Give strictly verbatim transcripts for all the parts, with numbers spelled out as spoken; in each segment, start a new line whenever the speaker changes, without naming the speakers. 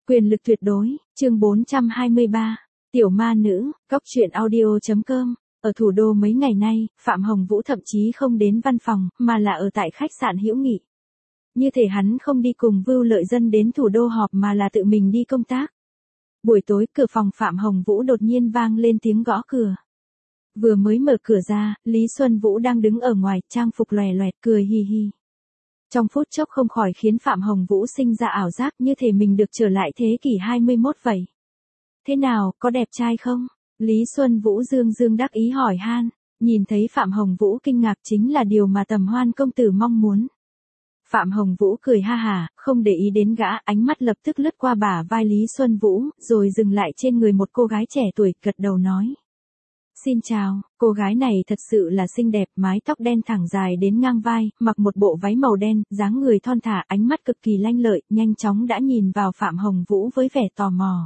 Quyền lực tuyệt đối, chương bốn trăm hai mươi ba, Tiểu ma nữ, góc truyện audio chấm com. Ở thủ đô mấy ngày nay, Phạm Hồng Vũ thậm chí không đến văn phòng, mà là ở tại khách sạn Hữu Nghị. Như thể hắn không đi cùng Vưu Lợi Dân đến thủ đô họp mà là tự mình đi công tác. Buổi tối, cửa phòng Phạm Hồng Vũ đột nhiên vang lên tiếng gõ cửa. Vừa mới mở cửa ra, Lý Xuân Vũ đang đứng ở ngoài, trang phục lòe loẹt, cười hi hi. Trong phút chốc không khỏi khiến Phạm Hồng Vũ sinh ra ảo giác như thể mình được trở lại thế kỷ hai mươi mốt vậy. Thế nào, có đẹp trai không? Lý Xuân Vũ dương dương đắc ý hỏi han, nhìn thấy Phạm Hồng Vũ kinh ngạc chính là điều mà Tầm Hoan công tử mong muốn. Phạm Hồng Vũ cười ha hà, không để ý đến gã, ánh mắt lập tức lướt qua bả vai Lý Xuân Vũ, rồi dừng lại trên người một cô gái trẻ tuổi, gật đầu nói. Xin chào, cô gái này thật sự là xinh đẹp, mái tóc đen thẳng dài đến ngang vai, mặc một bộ váy màu đen, dáng người thon thả, ánh mắt cực kỳ lanh lợi, nhanh chóng đã nhìn vào Phạm Hồng Vũ với vẻ tò mò.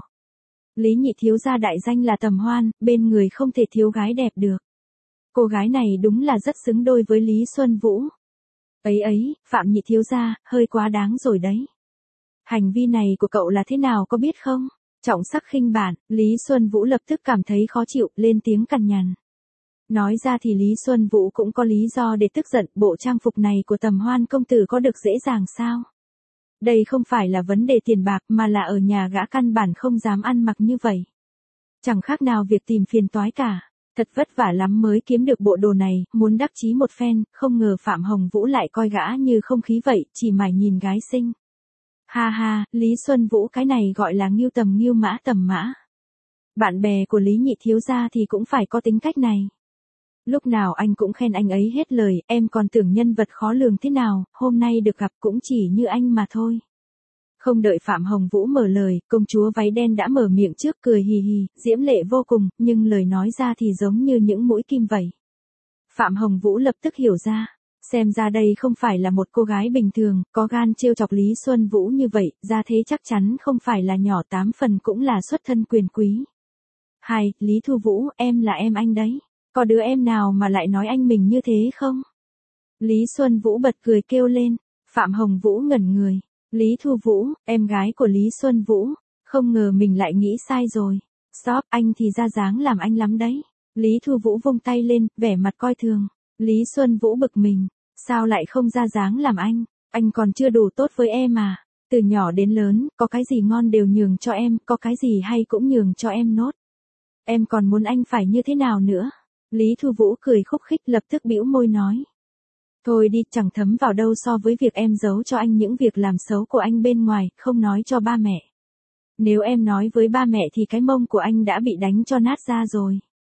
Lý nhị thiếu gia đại danh là Tầm Hoan, bên người không thể thiếu gái đẹp được. Cô gái này đúng là rất xứng đôi với Lý Xuân Vũ. Ấy ấy, Phạm nhị thiếu gia, hơi quá đáng rồi đấy. Hành vi này của cậu là thế nào có biết không? Trọng sắc khinh bản, Lý Xuân Vũ lập tức cảm thấy khó chịu, lên tiếng cằn nhằn. Nói ra thì Lý Xuân Vũ cũng có lý do để tức giận, bộ trang phục này của Tầm Hoan công tử có được dễ dàng sao? Đây không phải là vấn đề tiền bạc mà là ở nhà gã căn bản không dám ăn mặc như vậy. Chẳng khác nào việc tìm phiền toái cả. Thật vất vả lắm mới kiếm được bộ đồ này, muốn đắc chí một phen, không ngờ Phạm Hồng Vũ lại coi gã như không khí vậy, chỉ mải nhìn gái xinh. Ha ha, Lý Xuân Vũ cái này gọi là ngưu tầm ngưu mã tầm mã. Bạn bè của Lý nhị thiếu gia thì cũng phải có tính cách này. Lúc nào anh cũng khen anh ấy hết lời, em còn tưởng nhân vật khó lường thế nào, hôm nay được gặp cũng chỉ như anh mà thôi. Không đợi Phạm Hồng Vũ mở lời, công chúa váy đen đã mở miệng trước, cười hì hì, diễm lệ vô cùng, nhưng lời nói ra thì giống như những mũi kim vậy. Phạm Hồng Vũ lập tức hiểu ra, xem ra đây không phải là một cô gái bình thường, có gan trêu chọc Lý Xuân Vũ như vậy, ra thế chắc chắn không phải là nhỏ, tám phần cũng là xuất thân quyền quý. Hai, Lý Thu Vũ, em là em anh đấy, có đứa em nào mà lại nói anh mình như thế không? Lý Xuân Vũ bật cười kêu lên, Phạm Hồng Vũ ngẩn người. Lý Thu Vũ, em gái của Lý Xuân Vũ, không ngờ mình lại nghĩ sai rồi. Stop, anh thì ra dáng làm anh lắm đấy. Lý Thu Vũ vung tay lên, vẻ mặt coi thường. Lý Xuân Vũ bực mình, sao lại không ra dáng làm anh, anh còn chưa đủ tốt với em à. Từ nhỏ đến lớn, có cái gì ngon đều nhường cho em, có cái gì hay cũng nhường cho em nốt. Em còn muốn anh phải như thế nào nữa? Lý Thu Vũ cười khúc khích, lập tức bĩu môi nói. Thôi đi, chẳng thấm vào đâu so với việc em giấu cho anh những việc làm xấu của anh bên ngoài, không nói cho ba mẹ. Nếu em nói với ba mẹ thì cái mông của anh đã bị đánh cho nát ra rồi.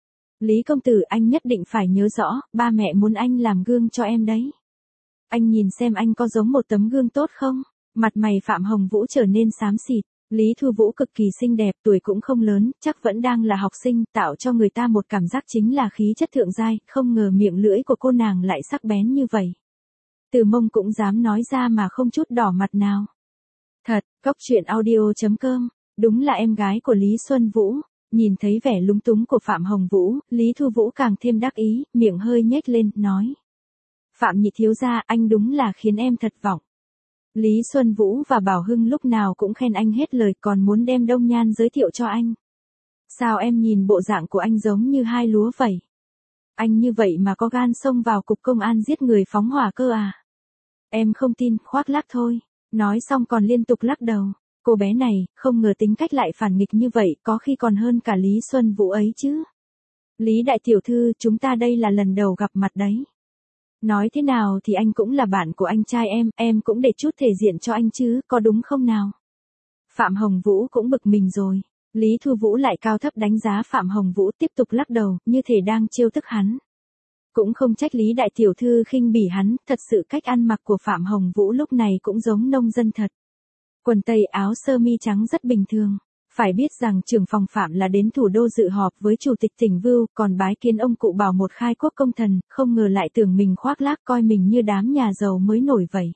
Lý công tử, anh nhất định phải nhớ rõ, ba mẹ muốn anh làm gương cho em đấy. Anh nhìn xem anh có giống một tấm gương tốt không? Mặt mày Phạm Hồng Vũ trở nên xám xịt. Lý Thu Vũ cực kỳ xinh đẹp, tuổi cũng không lớn, chắc vẫn đang là học sinh, tạo cho người ta một cảm giác chính là khí chất thượng giai, không ngờ miệng lưỡi của cô nàng lại sắc bén như vậy. Từ mông cũng dám nói ra mà không chút đỏ mặt nào. Thật, góc truyện audio chấm com, đúng là em gái của Lý Xuân Vũ. Nhìn thấy vẻ lúng túng của Phạm Hồng Vũ, Lý Thu Vũ càng thêm đắc ý, miệng hơi nhếch lên, nói. Phạm nhị thiếu gia, anh đúng là khiến em thật vọng. Lý Xuân Vũ và Bảo Hưng lúc nào cũng khen anh hết lời, còn muốn đem Đông Nhan giới thiệu cho anh. Sao em nhìn bộ dạng của anh giống như hai lúa vậy? Anh như vậy mà có gan xông vào cục công an giết người phóng hỏa cơ à? Em không tin, khoác lác thôi. Nói xong còn liên tục lắc đầu. Cô bé này, không ngờ tính cách lại phản nghịch như vậy, có khi còn hơn cả Lý Xuân Vũ ấy chứ. Lý đại tiểu thư, chúng ta đây là lần đầu gặp mặt đấy. Nói thế nào thì anh cũng là bạn của anh trai em, em cũng để chút thể diện cho anh chứ, có đúng không nào? Phạm Hồng Vũ cũng bực mình rồi. Lý Thu Vũ lại cao thấp đánh giá Phạm Hồng Vũ, tiếp tục lắc đầu, như thể đang trêu tức hắn. Cũng không trách Lý đại tiểu thư khinh bỉ hắn, thật sự cách ăn mặc của Phạm Hồng Vũ lúc này cũng giống nông dân thật. Quần tây áo sơ mi trắng rất bình thường. Phải biết rằng trưởng phòng Phạm là đến thủ đô dự họp với chủ tịch tỉnh Vưu, còn bái kiến ông cụ Bảo một khai quốc công thần, không ngờ lại tưởng mình khoác lác, coi mình như đám nhà giàu mới nổi vậy.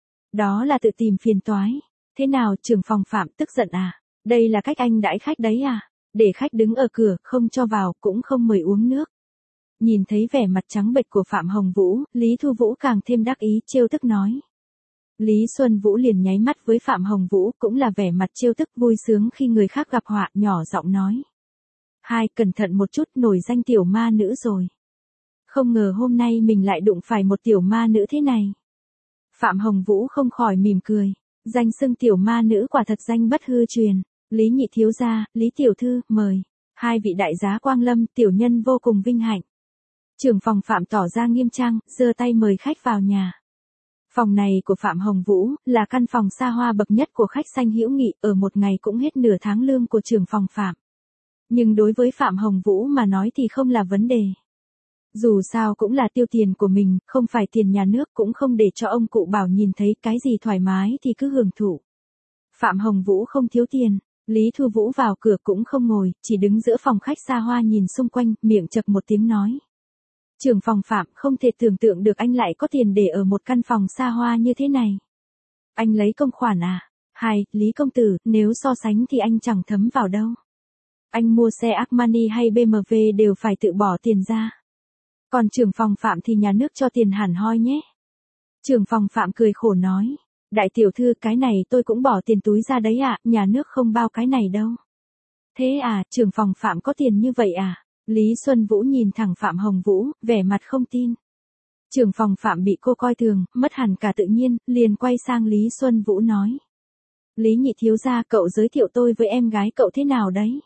Đó là tự tìm phiền toái. Thế nào, trưởng phòng Phạm tức giận à? Đây là cách anh đãi khách đấy à? Để khách đứng ở cửa, không cho vào, cũng không mời uống nước. Nhìn thấy vẻ mặt trắng bệch của Phạm Hồng Vũ, Lý Thu Vũ càng thêm đắc ý, trêu tức nói. Lý Xuân Vũ liền nháy mắt với Phạm Hồng Vũ, cũng là vẻ mặt trêu tức vui sướng khi người khác gặp họa, nhỏ giọng nói. Hai, cẩn thận một chút, nổi danh tiểu ma nữ rồi. Không ngờ hôm nay mình lại đụng phải một tiểu ma nữ thế này. Phạm Hồng Vũ không khỏi mỉm cười. Danh xưng tiểu ma nữ quả thật danh bất hư truyền. Lý nhị thiếu gia, Lý tiểu thư, mời. Hai vị đại giá quang lâm, tiểu nhân vô cùng vinh hạnh. Trưởng phòng Phạm tỏ ra nghiêm trang, giơ tay mời khách vào nhà. Phòng này của Phạm Hồng Vũ là căn phòng xa hoa bậc nhất của khách sanh hữu nghị, ở một ngày cũng hết nửa tháng lương của trưởng phòng Phạm. Nhưng đối với Phạm Hồng Vũ mà nói thì không là vấn đề. Dù sao cũng là tiêu tiền của mình, không phải tiền nhà nước, cũng không để cho ông cụ Bảo nhìn thấy, cái gì thoải mái thì cứ hưởng thụ. Phạm Hồng Vũ không thiếu tiền, Lý Thu Vũ vào cửa cũng không ngồi, chỉ đứng giữa phòng khách xa hoa nhìn xung quanh, miệng chậc một tiếng nói. Trưởng phòng Phạm, không thể tưởng tượng được anh lại có tiền để ở một căn phòng xa hoa như thế này. Anh lấy công khoản à? Hai, Lý công tử, nếu so sánh thì anh chẳng thấm vào đâu. Anh mua xe Armani hay bê em vê đều phải tự bỏ tiền ra. Còn trưởng phòng Phạm thì nhà nước cho tiền hẳn hoi nhé. Trưởng phòng Phạm cười khổ nói. Đại tiểu thư, cái này tôi cũng bỏ tiền túi ra đấy ạ, à, nhà nước không bao cái này đâu. Thế à, trưởng phòng Phạm có tiền như vậy à? Lý Xuân Vũ nhìn thẳng Phạm Hồng Vũ, vẻ mặt không tin. Trưởng phòng Phạm bị cô coi thường, mất hẳn cả tự nhiên, liền quay sang Lý Xuân Vũ nói. Lý nhị thiếu gia, cậu giới thiệu tôi với em gái cậu thế nào đấy?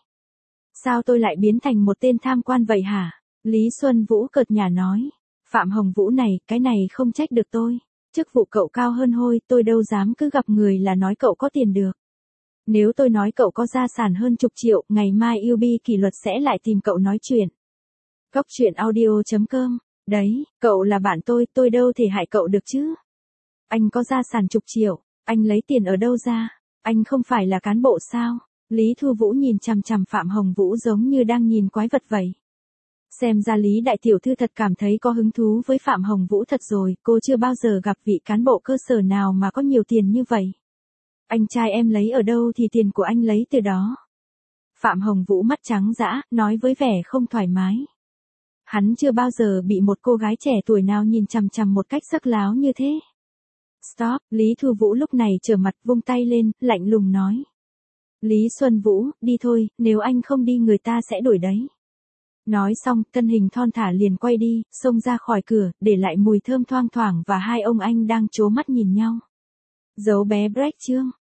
Sao tôi lại biến thành một tên tham quan vậy hả? Lý Xuân Vũ cợt nhả nói. Phạm Hồng Vũ này, cái này không trách được tôi. Chức vụ cậu cao hơn hôi, tôi đâu dám cứ gặp người là nói cậu có tiền được. Nếu tôi nói cậu có gia sản hơn chục triệu, ngày mai u bê kỷ luật sẽ lại tìm cậu nói chuyện. Góc truyện audio chấm com. Đấy, cậu là bạn tôi, tôi đâu thể hại cậu được chứ. Anh có gia sản chục triệu, anh lấy tiền ở đâu ra? Anh không phải là cán bộ sao? Lý Thu Vũ nhìn chằm chằm Phạm Hồng Vũ giống như đang nhìn quái vật vậy. Xem ra Lý đại tiểu thư thật cảm thấy có hứng thú với Phạm Hồng Vũ thật rồi, cô chưa bao giờ gặp vị cán bộ cơ sở nào mà có nhiều tiền như vậy. Anh trai em lấy ở đâu thì tiền của anh lấy từ đó. Phạm Hồng Vũ mắt trắng dã, nói với vẻ không thoải mái. Hắn chưa bao giờ bị một cô gái trẻ tuổi nào nhìn chằm chằm một cách sắc láo như thế. Stop, Lý Thu Vũ lúc này trở mặt vung tay lên, lạnh lùng nói. Lý Xuân Vũ, đi thôi, nếu anh không đi người ta sẽ đuổi đấy. Nói xong, thân hình thon thả liền quay đi, xông ra khỏi cửa, để lại mùi thơm thoang thoảng và hai ông anh đang trố mắt nhìn nhau. Dấu bé break chương.